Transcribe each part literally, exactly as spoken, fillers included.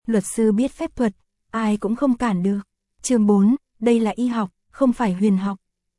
luật sư biết phép thuật, ai cũng không cản được. Chương bốn, đây là y học, không phải huyền học.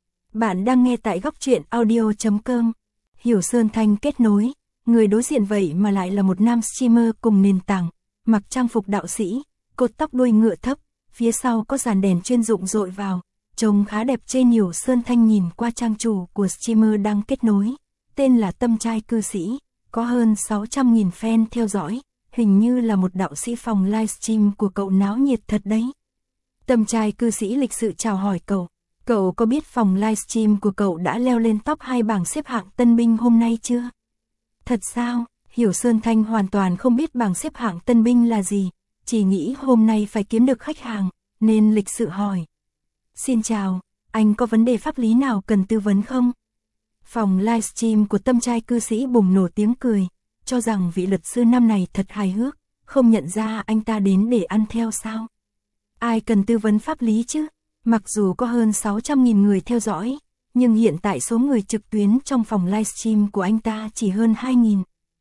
Bạn đang nghe tại góc truyện audio chấm com. Hiểu Sơn Thanh kết nối, người đối diện vậy mà lại là một nam streamer cùng nền tảng, mặc trang phục đạo sĩ, cột tóc đuôi ngựa thấp, phía sau có dàn đèn chuyên dụng dội vào, trông khá đẹp. Trên Hiểu Sơn Thanh nhìn qua trang chủ của streamer đang kết nối, tên là Tâm Trai Cư Sĩ, có hơn sáu trăm nghìn fan theo dõi, hình như là một đạo sĩ. Phòng livestream của cậu náo nhiệt thật đấy. Tâm Trai Cư Sĩ lịch sự chào hỏi cậu. Cậu có biết phòng livestream của cậu đã leo lên top hai bảng xếp hạng tân binh hôm nay chưa? Thật sao? Hiểu Sơn Thanh hoàn toàn không biết bảng xếp hạng tân binh là gì, chỉ nghĩ hôm nay phải kiếm được khách hàng, nên lịch sự hỏi. Xin chào, anh có vấn đề pháp lý nào cần tư vấn không? Phòng livestream của Tâm Trai Cư Sĩ bùng nổ tiếng cười, cho rằng vị luật sư năm này thật hài hước, không nhận ra anh ta đến để ăn theo sao? Ai cần tư vấn pháp lý chứ? Mặc dù có hơn sáu trăm nghìn người theo dõi, nhưng hiện tại số người trực tuyến trong phòng livestream của anh ta chỉ hơn hai nghìn.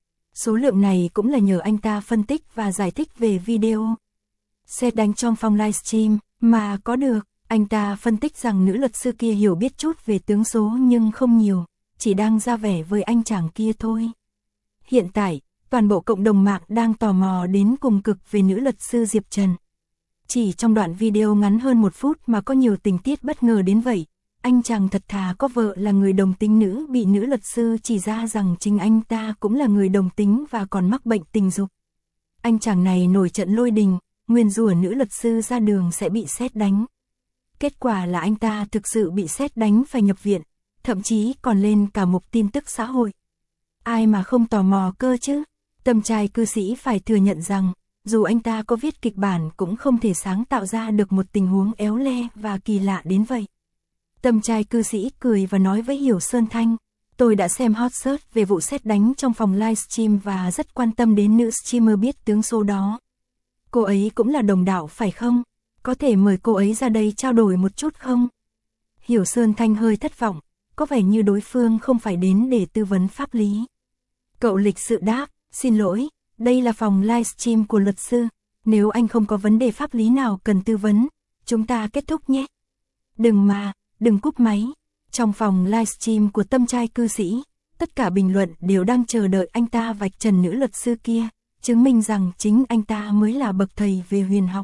Số lượng này cũng là nhờ anh ta phân tích và giải thích về video. Sét đánh trong phòng livestream mà có được, anh ta phân tích rằng nữ luật sư kia hiểu biết chút về tướng số nhưng không nhiều, chỉ đang ra vẻ với anh chàng kia thôi. Hiện tại, toàn bộ cộng đồng mạng đang tò mò đến cùng cực về nữ luật sư Diệp Trần. Chỉ trong đoạn video ngắn hơn một phút mà có nhiều tình tiết bất ngờ đến vậy. Anh chàng thật thà có vợ là người đồng tính nữ bị nữ luật sư chỉ ra rằng chính anh ta cũng là người đồng tính và còn mắc bệnh tình dục. Anh chàng này nổi trận lôi đình, nguyền rủa nữ luật sư ra đường sẽ bị sét đánh. Kết quả là anh ta thực sự bị sét đánh phải nhập viện, thậm chí còn lên cả mục tin tức xã hội. Ai mà không tò mò cơ chứ? Tâm Trai Cư Sĩ phải thừa nhận rằng, dù anh ta có viết kịch bản cũng không thể sáng tạo ra được một tình huống éo le và kỳ lạ đến vậy. Tâm Trai Cư Sĩ cười và nói với Hiểu Sơn Thanh, tôi đã xem hot search về vụ sét đánh trong phòng livestream và rất quan tâm đến nữ streamer biết tướng số đó. Cô ấy cũng là đồng đạo phải không? Có thể mời cô ấy ra đây trao đổi một chút không? Hiểu Sơn Thanh hơi thất vọng, có vẻ như đối phương không phải đến để tư vấn pháp lý. Cậu lịch sự đáp, xin lỗi, đây là phòng livestream của luật sư, nếu anh không có vấn đề pháp lý nào cần tư vấn, chúng ta kết thúc nhé. Đừng mà, đừng cúp máy. Trong phòng livestream của Tâm Trai Cư Sĩ, tất cả bình luận đều đang chờ đợi anh ta vạch trần nữ luật sư kia, chứng minh rằng chính anh ta mới là bậc thầy về huyền học.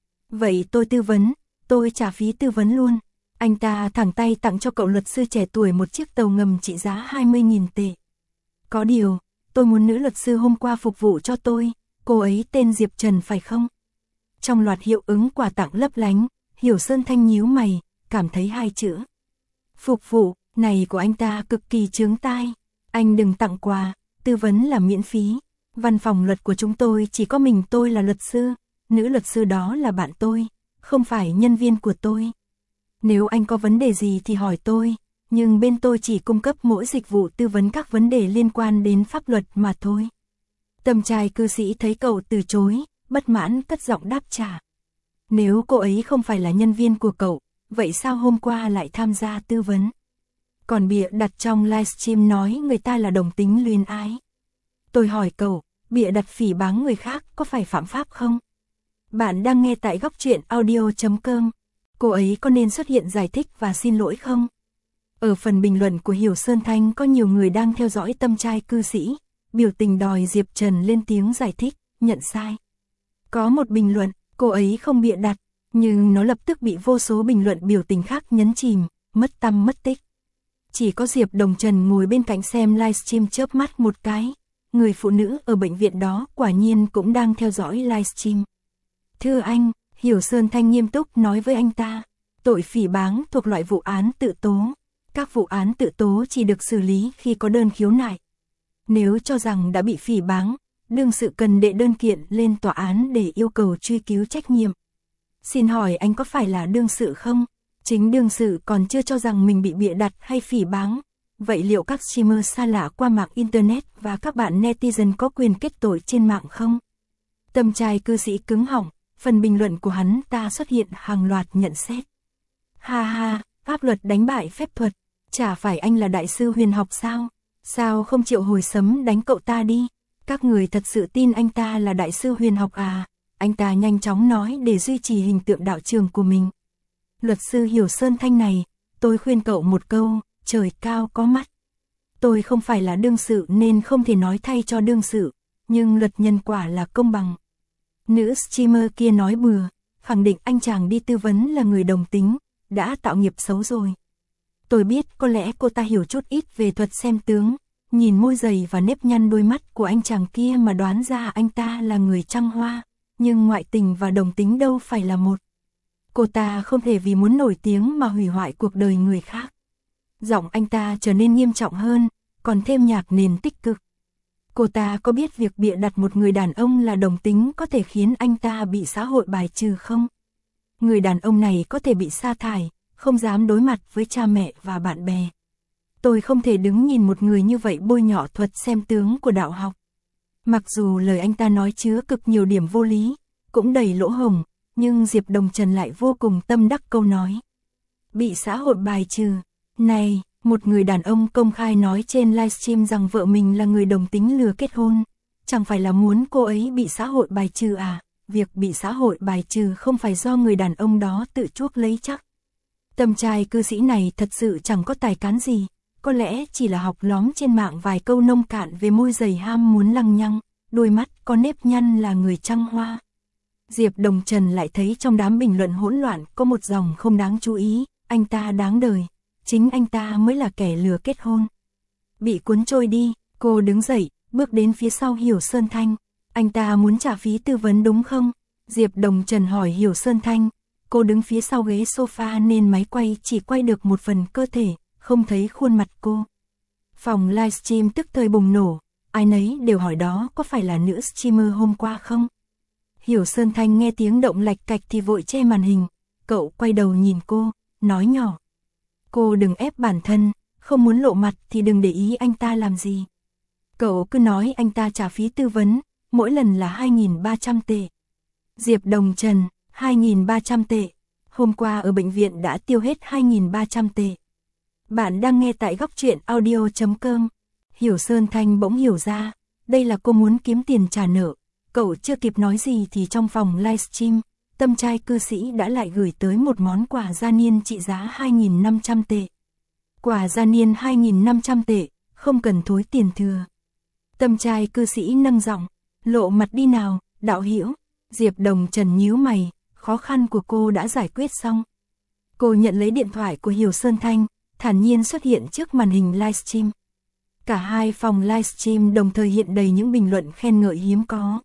Vậy tôi tư vấn, tôi trả phí tư vấn luôn. Anh ta thẳng tay tặng cho cậu luật sư trẻ tuổi một chiếc tàu ngầm trị giá hai mươi nghìn tệ. Có điều, tôi muốn nữ luật sư hôm qua phục vụ cho tôi, cô ấy tên Diệp Trần phải không? Trong loạt hiệu ứng quà tặng lấp lánh, Hiểu Sơn Thanh nhíu mày, cảm thấy hai chữ phục vụ này của anh ta cực kỳ chướng tai. Anh đừng tặng quà, tư vấn là miễn phí. Văn phòng luật của chúng tôi chỉ có mình tôi là luật sư, nữ luật sư đó là bạn tôi, không phải nhân viên của tôi. Nếu anh có vấn đề gì thì hỏi tôi, nhưng bên tôi chỉ cung cấp mỗi dịch vụ tư vấn các vấn đề liên quan đến pháp luật mà thôi. Tâm Trai Cư Sĩ thấy cậu từ chối, bất mãn cất giọng đáp trả. Nếu cô ấy không phải là nhân viên của cậu, vậy sao hôm qua lại tham gia tư vấn? Còn bịa đặt trong livestream nói người ta là đồng tính luyến ái. Tôi hỏi cậu, bịa đặt phỉ báng người khác có phải phạm pháp không? Bạn đang nghe tại góc truyện audio chấm com. Cô ấy có nên xuất hiện giải thích và xin lỗi không? Ở phần bình luận của Hiểu Sơn Thanh có nhiều người đang theo dõi Tâm Trai Cư Sĩ, biểu tình đòi Diệp Trần lên tiếng giải thích, nhận sai. Có một bình luận, cô ấy không bịa đặt, nhưng nó lập tức bị vô số bình luận biểu tình khác nhấn chìm, mất tăm mất tích. Chỉ có Diệp Đồng Trần ngồi bên cạnh xem livestream chớp mắt một cái, người phụ nữ ở bệnh viện đó quả nhiên cũng đang theo dõi livestream. Thưa anh, Hiểu Sơn Thanh nghiêm túc nói với anh ta, tội phỉ báng thuộc loại vụ án tự tố. Các vụ án tự tố chỉ được xử lý khi có đơn khiếu nại. Nếu cho rằng đã bị phỉ báng, đương sự cần đệ đơn kiện lên tòa án để yêu cầu truy cứu trách nhiệm. Xin hỏi anh có phải là đương sự không? Chính đương sự còn chưa cho rằng mình bị bịa đặt hay phỉ báng. Vậy liệu các streamer xa lạ qua mạng Internet và các bạn netizen có quyền kết tội trên mạng không? Tâm Trai Cư Sĩ cứng họng, phần bình luận của hắn ta xuất hiện hàng loạt nhận xét. Ha ha, pháp luật đánh bại phép thuật, chả phải anh là đại sư huyền học sao? Sao không chịu hồi sấm đánh cậu ta đi? Các người thật sự tin anh ta là đại sư huyền học à? anh ta nhanh chóng nói để duy trì hình tượng đạo trường của mình. Luật sư Hiểu Sơn Thanh này, tôi khuyên cậu một câu, trời cao có mắt. Tôi không phải là đương sự nên không thể nói thay cho đương sự, nhưng luật nhân quả là công bằng. Nữ streamer kia nói bừa, khẳng định anh chàng đi tư vấn là người đồng tính, đã tạo nghiệp xấu rồi. Tôi biết có lẽ cô ta hiểu chút ít về thuật xem tướng, nhìn môi dày và nếp nhăn đôi mắt của anh chàng kia mà đoán ra anh ta là người Trăng Hoa, nhưng ngoại tình và đồng tính đâu phải là một. Cô ta không thể vì muốn nổi tiếng mà hủy hoại cuộc đời người khác. Giọng anh ta trở nên nghiêm trọng hơn, còn thêm nhạc nền tích cực. Cô ta có biết việc bịa đặt một người đàn ông là đồng tính có thể khiến anh ta bị xã hội bài trừ không? Người đàn ông này có thể bị sa thải, không dám đối mặt với cha mẹ và bạn bè. Tôi không thể đứng nhìn một người như vậy bôi nhọ thuật xem tướng của đạo học. Mặc dù lời anh ta nói chứa cực nhiều điểm vô lý, cũng đầy lỗ hổng, nhưng Diệp Đồng Trần lại vô cùng tâm đắc câu nói. Bị xã hội bài trừ. Này, một người đàn ông công khai nói trên livestream rằng vợ mình là người đồng tính lừa kết hôn. Chẳng phải là muốn cô ấy bị xã hội bài trừ à? Việc bị xã hội bài trừ không phải do người đàn ông đó tự chuốc lấy chắc. Tâm trai cư sĩ này thật sự chẳng có tài cán gì. Có lẽ chỉ là học lóm trên mạng vài câu nông cạn về môi dày ham muốn lăng nhăng, đôi mắt có nếp nhăn là người Trăng Hoa. Diệp Đồng Trần lại thấy trong đám bình luận hỗn loạn có một dòng không đáng chú ý, anh ta đáng đời, chính anh ta mới là kẻ lừa kết hôn. Bị cuốn trôi đi, cô đứng dậy, bước đến phía sau Hiểu Sơn Thanh. Anh ta muốn trả phí tư vấn đúng không? Diệp Đồng Trần hỏi Hiểu Sơn Thanh. Cô đứng phía sau ghế sofa nên máy quay chỉ quay được một phần cơ thể, không thấy khuôn mặt cô. Phòng livestream tức thời bùng nổ, ai nấy đều hỏi đó có phải là nữ streamer hôm qua không? Hiểu Sơn Thanh nghe tiếng động lạch cạch thì vội che màn hình, cậu quay đầu nhìn cô, nói nhỏ. Cô đừng ép bản thân, không muốn lộ mặt thì đừng để ý anh ta làm gì. Cậu cứ nói anh ta trả phí tư vấn, mỗi lần là hai nghìn ba trăm tệ. Diệp Đồng Trần, hai nghìn ba trăm tệ. Hôm qua ở bệnh viện đã tiêu hết hai nghìn ba trăm tệ. Bạn đang nghe tại góc truyện audio chấm com. Hiểu Sơn Thanh bỗng hiểu ra, đây là cô muốn kiếm tiền trả nợ. Cậu chưa kịp nói gì thì trong phòng livestream, tâm trai cư sĩ đã lại gửi tới một món quà gia niên trị giá hai nghìn năm trăm tệ. Quà gia niên hai nghìn năm trăm tệ, không cần thối tiền thừa. Tâm trai cư sĩ nâng giọng, lộ mặt đi nào, đạo hữu. Diệp Đồng Trần nhíu mày, khó khăn của cô đã giải quyết xong. Cô nhận lấy điện thoại của Hiểu Sơn Thanh, thản nhiên xuất hiện trước màn hình livestream. Cả hai phòng livestream đồng thời hiện đầy những bình luận khen ngợi hiếm có.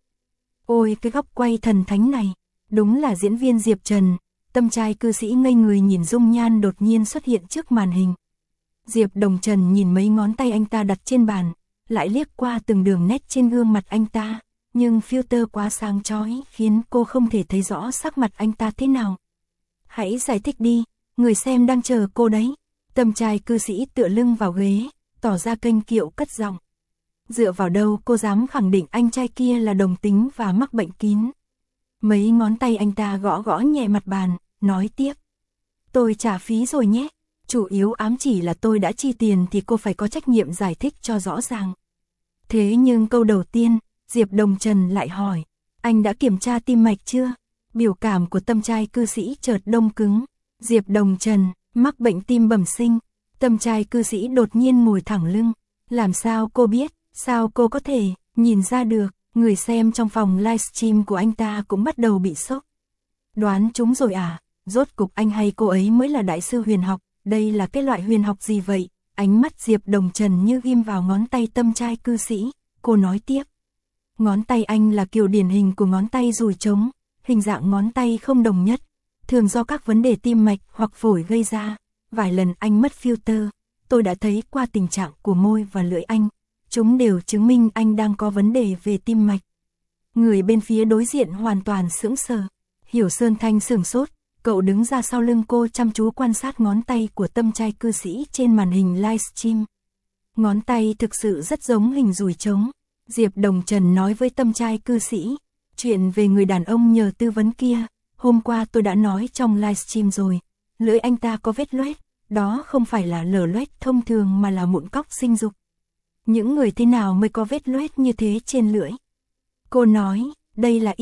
Ôi cái góc quay thần thánh này, đúng là diễn viên Diệp Trần. Tâm trai cư sĩ ngây người nhìn dung nhan đột nhiên xuất hiện trước màn hình. Diệp Đồng Trần nhìn mấy ngón tay anh ta đặt trên bàn, lại liếc qua từng đường nét trên gương mặt anh ta, nhưng filter quá sáng chói khiến cô không thể thấy rõ sắc mặt anh ta thế nào. Hãy giải thích đi, người xem đang chờ cô đấy. Tâm trai cư sĩ tựa lưng vào ghế, tỏ ra kênh kiệu cất giọng. Dựa vào đâu cô dám khẳng định anh trai kia là đồng tính và mắc bệnh kín. Mấy ngón tay anh ta gõ gõ nhẹ mặt bàn, nói tiếp. Tôi trả phí rồi nhé, chủ yếu ám chỉ là tôi đã chi tiền thì cô phải có trách nhiệm giải thích cho rõ ràng. Thế nhưng câu đầu tiên, Diệp Đồng Trần lại hỏi, anh đã kiểm tra tim mạch chưa? Biểu cảm của tâm trai cư sĩ chợt đông cứng. Diệp Đồng Trần, mắc bệnh tim bẩm sinh. Tâm trai cư sĩ đột nhiên ngồi thẳng lưng. Làm sao cô biết, sao cô có thể nhìn ra được? Người xem trong phòng livestream của anh ta cũng bắt đầu bị sốc. Đoán chúng rồi à? Rốt cục anh hay cô ấy mới là đại sư huyền học. Đây là cái loại huyền học gì vậy? Ánh mắt Diệp Đồng Trần như ghim vào ngón tay tâm trai cư sĩ. Cô nói tiếp. Ngón tay anh là kiểu điển hình của ngón tay dùi trống. Hình dạng ngón tay không đồng nhất. Thường do các vấn đề tim mạch hoặc phổi gây ra. Vài lần anh mất filter. Tôi đã thấy qua tình trạng của môi và lưỡi anh. Chúng đều chứng minh anh đang có vấn đề về tim mạch. Người bên phía đối diện hoàn toàn sững sờ. Hiểu Sơn Thanh sửng sốt. Cậu đứng ra sau lưng cô chăm chú quan sát ngón tay của tâm trai cư sĩ trên màn hình livestream. Ngón tay thực sự rất giống hình dùi trống. Diệp Đồng Trần nói với tâm trai cư sĩ. Chuyện về người đàn ông nhờ tư vấn kia, hôm qua tôi đã nói trong livestream rồi. Lưỡi anh ta có vết loét, đó không phải là lở loét thông thường mà là mụn cóc sinh dục. Những người thế nào mới có vết loét như thế trên lưỡi? Cô nói, đây là y học,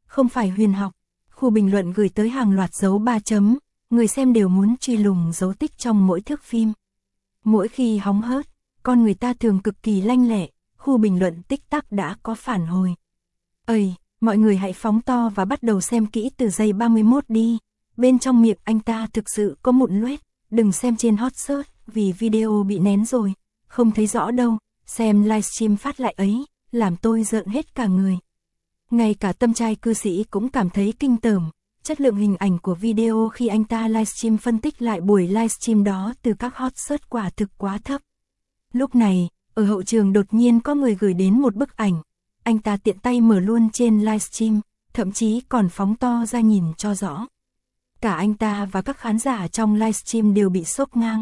không phải huyền học. Khu bình luận gửi tới hàng loạt dấu ba chấm, người xem đều muốn truy lùng dấu tích trong mỗi thước phim. Mỗi khi hóng hớt, con người ta thường cực kỳ lanh lẹ, khu bình luận tích tắc đã có phản hồi. Ây, mọi người hãy phóng to và bắt đầu xem kỹ từ giây ba mươi mốt đi. Bên trong miệng anh ta thực sự có mụn loét, đừng xem trên hot search vì video bị nén rồi, không thấy rõ đâu, xem livestream phát lại ấy, làm tôi rợn hết cả người. Ngay cả tâm trai cư sĩ cũng cảm thấy kinh tởm, chất lượng hình ảnh của video khi anh ta livestream phân tích lại buổi livestream đó từ các hot search quả thực quá thấp. Lúc này, ở hậu trường đột nhiên có người gửi đến một bức ảnh, anh ta tiện tay mở luôn trên livestream, thậm chí còn phóng to ra nhìn cho rõ. Cả anh ta và các khán giả trong livestream đều bị sốc ngang.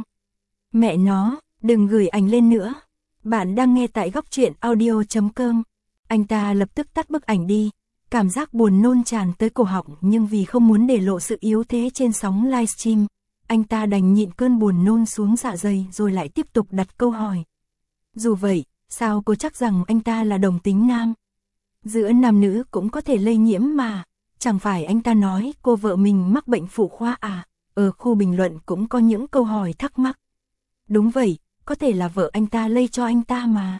Mẹ nó, đừng gửi ảnh lên nữa. Bạn đang nghe tại góc truyện audio chấm com. Anh ta lập tức tắt bức ảnh đi, cảm giác buồn nôn tràn tới cổ họng nhưng vì không muốn để lộ sự yếu thế trên sóng livestream, anh ta đành nhịn cơn buồn nôn xuống dạ dày rồi lại tiếp tục đặt câu hỏi. Dù vậy, sao cô chắc rằng anh ta là đồng tính nam? Giữa nam nữ cũng có thể lây nhiễm mà, chẳng phải anh ta nói cô vợ mình mắc bệnh phụ khoa à? Ở khu bình luận cũng có những câu hỏi thắc mắc. Đúng vậy, có thể là vợ anh ta lây cho anh ta mà.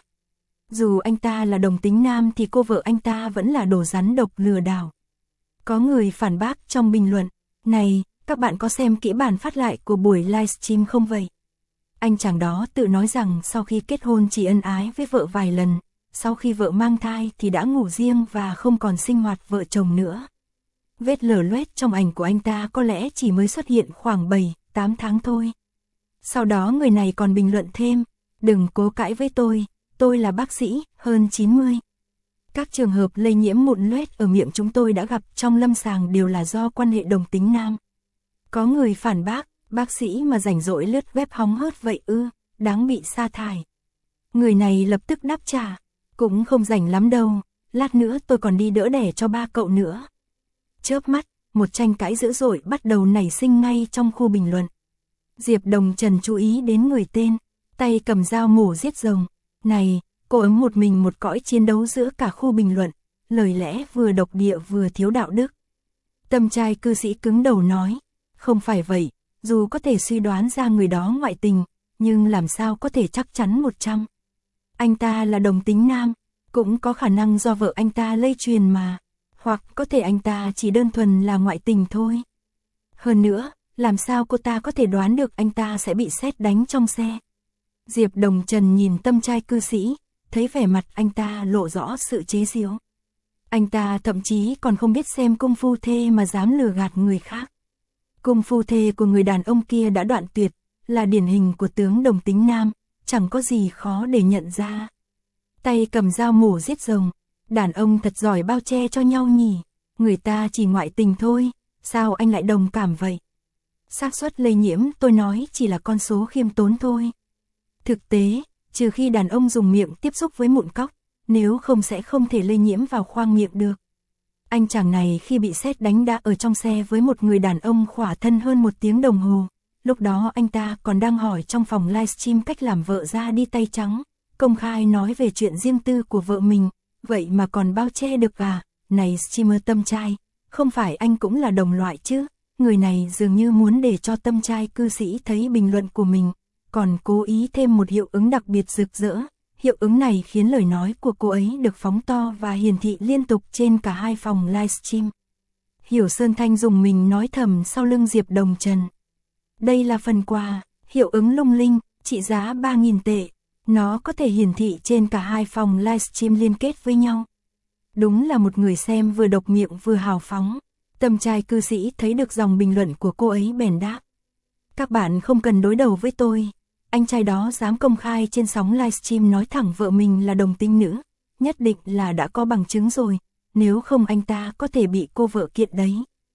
Dù anh ta là đồng tính nam thì cô vợ anh ta vẫn là đồ rắn độc lừa đảo. Có người phản bác trong bình luận, này, các bạn có xem kỹ bản phát lại của buổi livestream không vậy? Anh chàng đó tự nói rằng sau khi kết hôn chỉ ân ái với vợ vài lần, sau khi vợ mang thai thì đã ngủ riêng và không còn sinh hoạt vợ chồng nữa. Vết lở loét trong ảnh của anh ta có lẽ chỉ mới xuất hiện khoảng bảy, tám tháng thôi. Sau đó người này còn bình luận thêm, đừng cố cãi với tôi, tôi là bác sĩ, hơn chín mươi. Các trường hợp lây nhiễm mụn loét ở miệng chúng tôi đã gặp trong lâm sàng đều là do quan hệ đồng tính nam. Có người phản bác, bác sĩ mà rảnh rỗi lướt web hóng hớt vậy ư, đáng bị sa thải. Người này lập tức đáp trả, cũng không rảnh lắm đâu, lát nữa tôi còn đi đỡ đẻ cho ba cậu nữa. Chớp mắt, một tranh cãi dữ dội bắt đầu nảy sinh ngay trong khu bình luận. Diệp Đồng Trần chú ý đến người tên, tay cầm dao mổ giết rồng. Này, cô ấm một mình một cõi chiến đấu giữa cả khu bình luận, lời lẽ vừa độc địa vừa thiếu đạo đức. Tâm trai cư sĩ cứng đầu nói, không phải vậy, dù có thể suy đoán ra người đó ngoại tình, nhưng làm sao có thể chắc chắn một trăm. Anh ta là đồng tính nam, cũng có khả năng do vợ anh ta lây truyền mà, hoặc có thể anh ta chỉ đơn thuần là ngoại tình thôi. Hơn nữa, làm sao cô ta có thể đoán được anh ta sẽ bị sét đánh trong xe? Diệp Đồng Trần nhìn tâm trai cư sĩ, thấy vẻ mặt anh ta lộ rõ sự chế giễu. Anh ta thậm chí còn không biết xem cung phu thê mà dám lừa gạt người khác. Cung phu thê của người đàn ông kia đã đoạn tuyệt, là điển hình của tướng đồng tính nam, chẳng có gì khó để nhận ra. Tay cầm dao mổ giết rồng, đàn ông thật giỏi bao che cho nhau nhỉ, người ta chỉ ngoại tình thôi, sao anh lại đồng cảm vậy? Xác suất lây nhiễm tôi nói chỉ là con số khiêm tốn thôi. Thực tế, trừ khi đàn ông dùng miệng tiếp xúc với mụn cóc, nếu không sẽ không thể lây nhiễm vào khoang miệng được. Anh chàng này khi bị sét đánh đã ở trong xe với một người đàn ông khỏa thân hơn một tiếng đồng hồ. Lúc đó anh ta còn đang hỏi trong phòng livestream cách làm vợ ra đi tay trắng, công khai nói về chuyện riêng tư của vợ mình, vậy mà còn bao che được à? Này streamer tâm trai, không phải anh cũng là đồng loại chứ? Người này dường như muốn để cho tâm trai cư sĩ thấy bình luận của mình, còn cố ý thêm một hiệu ứng đặc biệt rực rỡ. Hiệu ứng này khiến lời nói của cô ấy được phóng to và hiển thị liên tục trên cả hai phòng livestream. Hiểu Sơn Thanh dùng mình nói thầm sau lưng Diệp Đồng Trần. Đây là phần quà, hiệu ứng lung linh, trị giá ba nghìn tệ. Nó có thể hiển thị trên cả hai phòng livestream liên kết với nhau. Đúng là một người xem vừa độc miệng vừa hào phóng. Tâm trai cư sĩ thấy được dòng bình luận của cô ấy bèn đáp. Các bạn không cần đối đầu với tôi. Anh trai đó dám công khai trên sóng livestream nói thẳng vợ mình là đồng tính nữ. Nhất định là đã có bằng chứng rồi. Nếu không anh ta có thể bị cô vợ kiện đấy.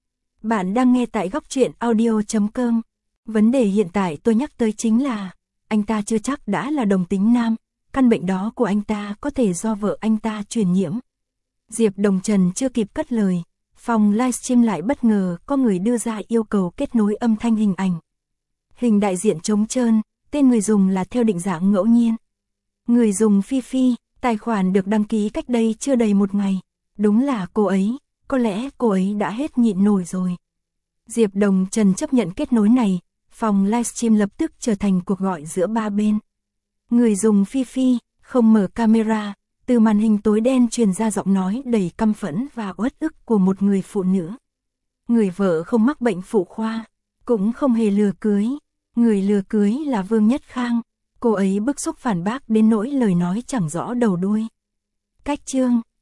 Bạn đang nghe tại góc truyện audio chấm com. Vấn đề hiện tại tôi nhắc tới chính là anh ta chưa chắc đã là đồng tính nam. Căn bệnh đó của anh ta có thể do vợ anh ta truyền nhiễm. Diệp Đồng Trần chưa kịp cất lời, phòng livestream lại bất ngờ có người đưa ra yêu cầu kết nối âm thanh hình ảnh. Hình đại diện trống trơn, tên người dùng là theo định dạng ngẫu nhiên. Người dùng Phi Phi, tài khoản được đăng ký cách đây chưa đầy một ngày. Đúng là cô ấy, có lẽ cô ấy đã hết nhịn nổi rồi. Diệp Đồng Trần chấp nhận kết nối này, phòng livestream lập tức trở thành cuộc gọi giữa ba bên. Người dùng Phi Phi, không mở camera, từ màn hình tối đen truyền ra giọng nói đầy căm phẫn và uất ức của một người phụ nữ. Người vợ không mắc bệnh phụ khoa, cũng không hề lừa cưới. Người lừa cưới là Vương Nhất Khang. Cô ấy bức xúc phản bác đến nỗi lời nói chẳng rõ đầu đuôi. Cách chương